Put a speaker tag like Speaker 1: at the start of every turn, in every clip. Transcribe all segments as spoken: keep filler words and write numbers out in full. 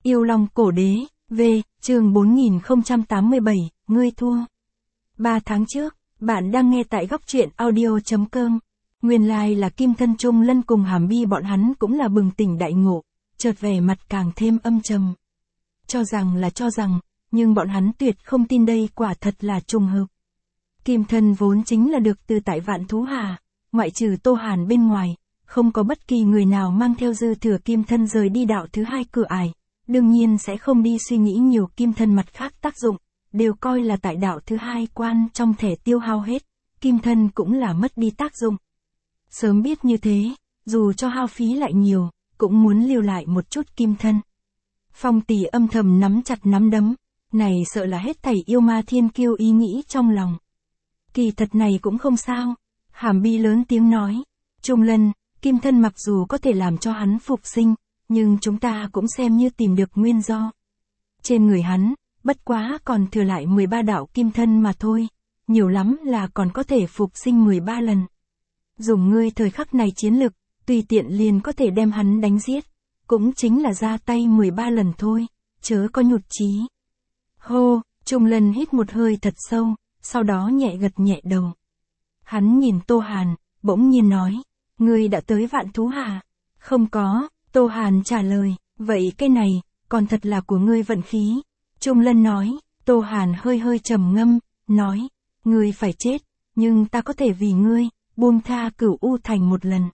Speaker 1: Yêu Long Cổ Đế, V, chương bốn nghìn không trăm tám mươi bảy, ngươi thua. Ba tháng trước, bạn đang nghe tại góc truyện audio chấm com. Nguyên lai like là Kim Thân Trung Lân cùng Hàm Bi bọn hắn cũng là bừng tỉnh đại ngộ, chợt vẻ mặt càng thêm âm trầm. Cho rằng là cho rằng, nhưng bọn hắn tuyệt không tin đây quả thật là trùng hợp. Kim Thân vốn chính là được từ tại Vạn Thú Hà, ngoại trừ Tô Hàn bên ngoài, không có bất kỳ người nào mang theo dư thừa Kim Thân rời đi đạo thứ hai cửa ải, đương nhiên sẽ không đi suy nghĩ nhiều Kim Thân mặt khác tác dụng, đều coi là tại đạo thứ hai quan trong thể tiêu hao hết, Kim Thân cũng là mất đi tác dụng. Sớm biết như thế, dù cho hao phí lại nhiều, cũng muốn lưu lại một chút Kim Thân. Phong Tỷ âm thầm nắm chặt nắm đấm, này sợ là hết thảy yêu ma thiên kiêu ý nghĩ trong lòng. Kỳ thật này cũng không sao, Hàm Bi lớn tiếng nói, Trung Lân, Kim Thân mặc dù có thể làm cho hắn phục sinh, nhưng chúng ta cũng xem như tìm được nguyên do. Trên người hắn, bất quá còn thừa lại mười ba đạo Kim Thân mà thôi, nhiều lắm là còn có thể phục sinh mười ba lần. Dùng ngươi thời khắc này chiến lực, tùy tiện liền có thể đem hắn đánh giết, cũng chính là ra tay mười ba lần thôi, chớ có nhụt chí. Hô, Trung Lân hít một hơi thật sâu, sau đó nhẹ gật nhẹ đầu. Hắn nhìn Tô Hàn, bỗng nhiên nói, ngươi đã tới Vạn Thú Hà? Không có, Tô Hàn trả lời, vậy cái này, còn thật là của ngươi vận khí. Trung Lân nói, Tô Hàn hơi hơi trầm ngâm, nói, ngươi phải chết, nhưng ta có thể vì ngươi, buông tha Cửu U Thành một lần.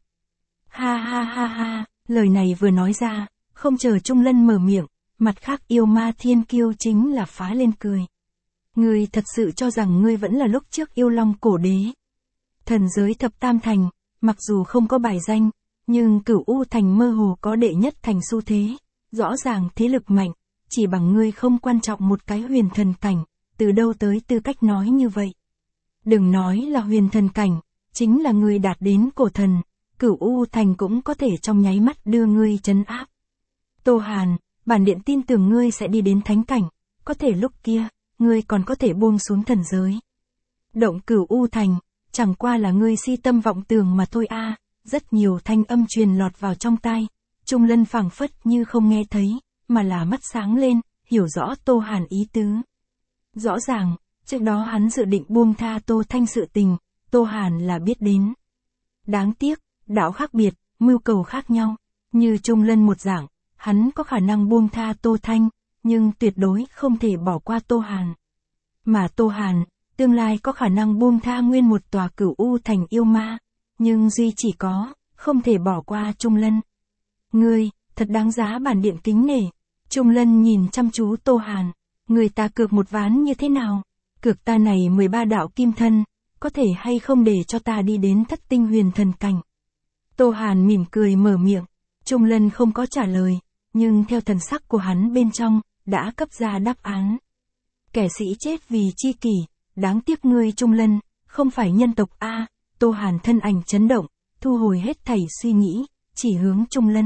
Speaker 1: Ha ha ha ha, lời này vừa nói ra, không chờ Trung Lân mở miệng, mặt khác yêu ma thiên kiêu chính là phá lên cười. Ngươi thật sự cho rằng ngươi vẫn là lúc trước Yêu Long Cổ Đế. Thần giới thập tam thành, mặc dù không có bài danh, nhưng Cửu U Thành mơ hồ có đệ nhất thành xu thế, rõ ràng thế lực mạnh, chỉ bằng ngươi không quan trọng một cái huyền thần cảnh, từ đâu tới tư cách nói như vậy. Đừng nói là huyền thần cảnh, chính là ngươi đạt đến cổ thần, Cửu U Thành cũng có thể trong nháy mắt đưa ngươi trấn áp. Tô Hàn, bản điện tin tưởng ngươi sẽ đi đến thánh cảnh, có thể lúc kia, ngươi còn có thể buông xuống thần giới. Động Cửu U Thành, chẳng qua là ngươi si tâm vọng tưởng mà thôi a. À, rất nhiều thanh âm truyền lọt vào trong tai, Trung Lân phảng phất như không nghe thấy, mà là mắt sáng lên, hiểu rõ Tô Hàn ý tứ. Rõ ràng, trước đó hắn dự định buông tha Tô Thanh sự tình, Tô Hàn là biết đến. Đáng tiếc, đạo khác biệt, mưu cầu khác nhau, như Trung Lân một dạng, hắn có khả năng buông tha Tô Thanh, nhưng tuyệt đối không thể bỏ qua Tô Hàn. Mà Tô Hàn, tương lai có khả năng buông tha nguyên một tòa Cửu U Thành yêu ma, nhưng duy chỉ có, không thể bỏ qua Trung Lân. Ngươi, thật đáng giá bản điện kính nể. Trung Lân nhìn chăm chú Tô Hàn, người ta cược một ván như thế nào? Cược ta này mười ba đạo Kim Thân, có thể hay không để cho ta đi đến thất tinh huyền thần cảnh? Tô Hàn mỉm cười mở miệng, Trung Lân không có trả lời, nhưng theo thần sắc của hắn bên trong, đã cấp ra đáp án. Kẻ sĩ chết vì chi kỷ, đáng tiếc ngươi Trung Lân, không phải nhân tộc a. Tô Hàn thân ảnh chấn động, thu hồi hết thảy suy nghĩ, chỉ hướng Trung Lân.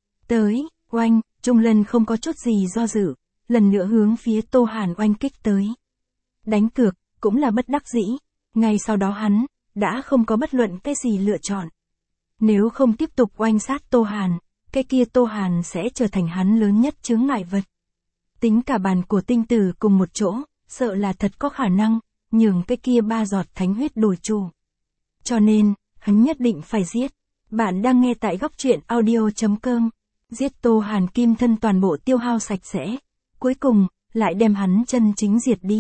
Speaker 1: Tới, oanh, Trung Lân không có chút gì do dự, lần nữa hướng phía Tô Hàn oanh kích tới. Đánh cược, cũng là bất đắc dĩ, ngay sau đó hắn, đã không có bất luận cái gì lựa chọn. Nếu không tiếp tục oanh sát Tô Hàn, cái kia Tô Hàn sẽ trở thành hắn lớn nhất chướng ngại vật. Tính cả bàn của tinh tử cùng một chỗ, sợ là thật có khả năng, nhường cái kia ba giọt thánh huyết đổi chủ. Cho nên, hắn nhất định phải giết. Bạn đang nghe tại góc truyện audio chấm com. Giết Tô Hàn Kim Thân toàn bộ tiêu hao sạch sẽ. Cuối cùng, lại đem hắn chân chính diệt đi.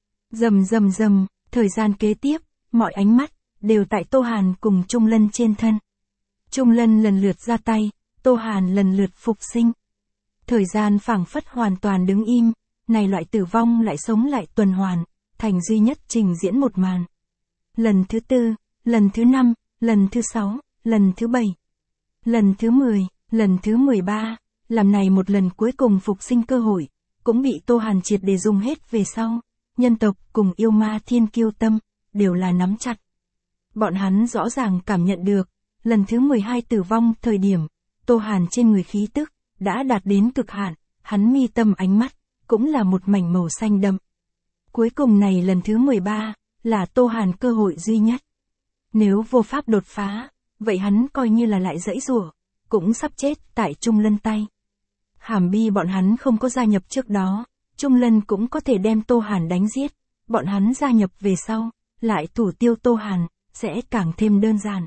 Speaker 1: Rầm rầm rầm, thời gian kế tiếp, mọi ánh mắt, đều tại Tô Hàn cùng Trung Lân trên thân. Trung Lân lần lượt ra tay, Tô Hàn lần lượt phục sinh. Thời gian phảng phất hoàn toàn đứng im, này loại tử vong lại sống lại tuần hoàn, thành duy nhất trình diễn một màn. Lần thứ tư, lần thứ năm, lần thứ sáu, lần thứ bảy, lần thứ mười, lần thứ mười ba, làm này một lần cuối cùng phục sinh cơ hội, cũng bị Tô Hàn triệt để dùng hết về sau, nhân tộc cùng yêu ma thiên kiêu tâm, đều là nắm chặt. Bọn hắn rõ ràng cảm nhận được, lần thứ mười hai tử vong thời điểm, Tô Hàn trên người khí tức, đã đạt đến cực hạn, hắn mi tâm ánh mắt, cũng là một mảnh màu xanh đậm. Cuối cùng này lần thứ mười ba, là Tô Hàn cơ hội duy nhất. Nếu vô pháp đột phá, vậy hắn coi như là lại dãy rủa, cũng sắp chết tại Trung Lân tay. Hàm Bi bọn hắn không có gia nhập trước đó, Trung Lân cũng có thể đem Tô Hàn đánh giết, bọn hắn gia nhập về sau, lại thủ tiêu Tô Hàn, sẽ càng thêm đơn giản.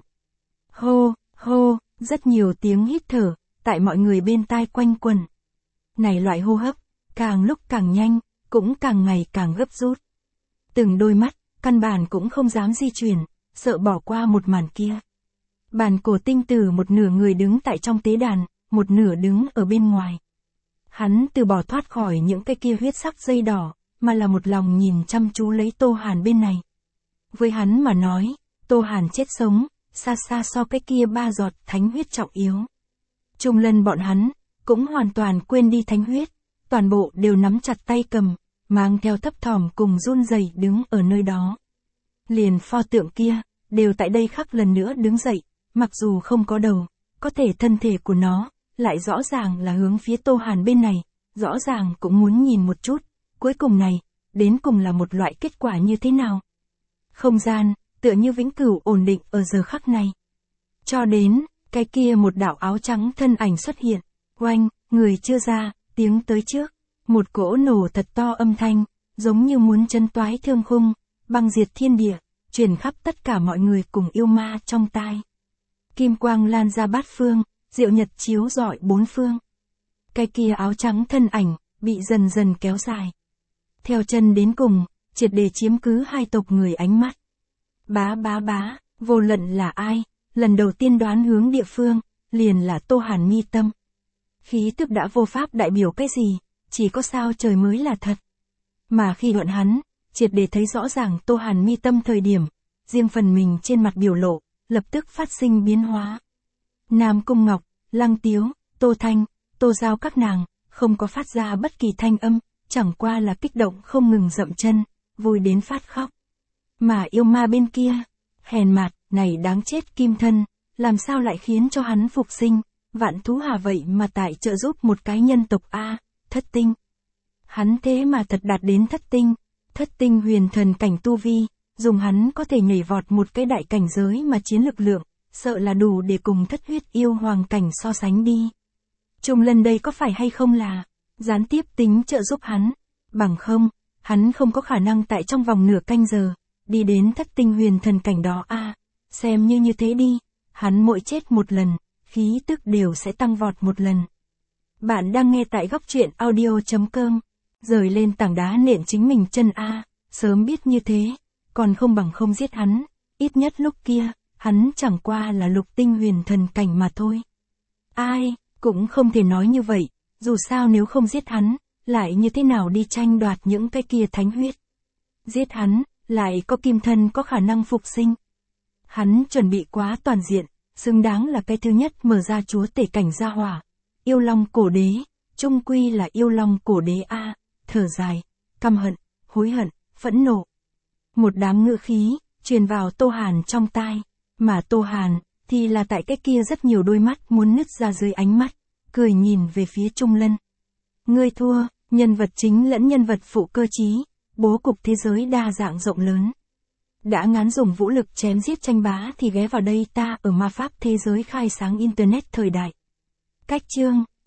Speaker 1: Hô, hô, rất nhiều tiếng hít thở, tại mọi người bên tai quanh quẩn. Này loại hô hấp, càng lúc càng nhanh, cũng càng ngày càng gấp rút. Từng đôi mắt, căn bản cũng không dám di chuyển, sợ bỏ qua một màn kia. Bàn cổ tinh tử một nửa người đứng tại trong tế đàn, một nửa đứng ở bên ngoài. Hắn từ bỏ thoát khỏi những cái kia huyết sắc dây đỏ, mà là một lòng nhìn chăm chú lấy Tô Hàn bên này. Với hắn mà nói, Tô Hàn chết sống, xa xa so cái kia ba giọt thánh huyết trọng yếu. Trung Lân bọn hắn, cũng hoàn toàn quên đi thánh huyết, toàn bộ đều nắm chặt tay cầm, mang theo thấp thỏm cùng run rẩy đứng ở nơi đó. Liền pho tượng kia, đều tại đây khắc lần nữa đứng dậy, mặc dù không có đầu, có thể thân thể của nó, lại rõ ràng là hướng phía Tô Hàn bên này, rõ ràng cũng muốn nhìn một chút, cuối cùng này, đến cùng là một loại kết quả như thế nào. Không gian, tựa như vĩnh cửu ổn định ở giờ khắc này. Cho đến, cái kia một đạo áo trắng thân ảnh xuất hiện, oanh, người chưa ra, tiếng tới trước, một cỗ nổ thật to âm thanh, giống như muốn chấn toái thương khung, băng diệt thiên địa, truyền khắp tất cả mọi người cùng yêu ma trong tai. Kim quang lan ra bát phương, diệu nhật chiếu rọi bốn phương. Cái kia áo trắng thân ảnh, bị dần dần kéo dài. Theo chân đến cùng, triệt để chiếm cứ hai tộc người ánh mắt. Bá bá bá, vô luận là ai, lần đầu tiên đoán hướng địa phương, liền là Tô Hàn mi tâm. Khí tức đã vô pháp đại biểu cái gì, chỉ có sao trời mới là thật. Mà khi luận hắn, triệt để thấy rõ ràng Tô Hàn mi tâm thời điểm, riêng phần mình trên mặt biểu lộ, lập tức phát sinh biến hóa. Nam Cung Ngọc, Lăng Tiếu, Tô Thanh, Tô Giao các nàng, không có phát ra bất kỳ thanh âm, chẳng qua là kích động không ngừng dậm chân, vui đến phát khóc. Mà yêu ma bên kia, hèn mạt, này đáng chết kim thân, làm sao lại khiến cho hắn phục sinh, vạn thú hà vậy mà tại trợ giúp một cái nhân tộc A, thất tinh. Hắn thế mà thật đạt đến thất tinh, thất tinh huyền thần cảnh tu vi, dùng hắn có thể nhảy vọt một cái đại cảnh giới mà chiến lực lượng, sợ là đủ để cùng thất huyết yêu hoàng cảnh so sánh đi. Trung Lân đây có phải hay không là, gián tiếp tính trợ giúp hắn, bằng không, hắn không có khả năng tại trong vòng nửa canh giờ, đi đến thất tinh huyền thần cảnh đó a, xem như như thế đi, hắn mỗi chết một lần, khí tức đều sẽ tăng vọt một lần. Bạn đang nghe tại góc truyện audio chấm com, rời lên tảng đá nện chính mình chân a, sớm biết như thế, còn không bằng không giết hắn, ít nhất lúc kia, hắn chẳng qua là lục tinh huyền thần cảnh mà thôi. Ai, cũng không thể nói như vậy, dù sao nếu không giết hắn, lại như thế nào đi tranh đoạt những cái kia thánh huyết. Giết hắn, lại có kim thân có khả năng phục sinh. Hắn chuẩn bị quá toàn diện, xứng đáng là cái thứ nhất mở ra chúa tể cảnh gia hỏa. Yêu long cổ đế, trung quy là yêu long cổ đế a, thở dài, căm hận, hối hận, phẫn nộ. Một đám ngữ khí, truyền vào Tô Hàn trong tai, mà Tô Hàn, thì là tại cái kia rất nhiều đôi mắt muốn nứt ra dưới ánh mắt, cười nhìn về phía Trung Lân. Ngươi thua, nhân vật chính lẫn nhân vật phụ cơ trí, bố cục thế giới đa dạng rộng lớn. Đã ngán dùng vũ lực chém giết tranh bá thì ghé vào đây ta ở ma pháp thế giới khai sáng internet thời đại. Cách chương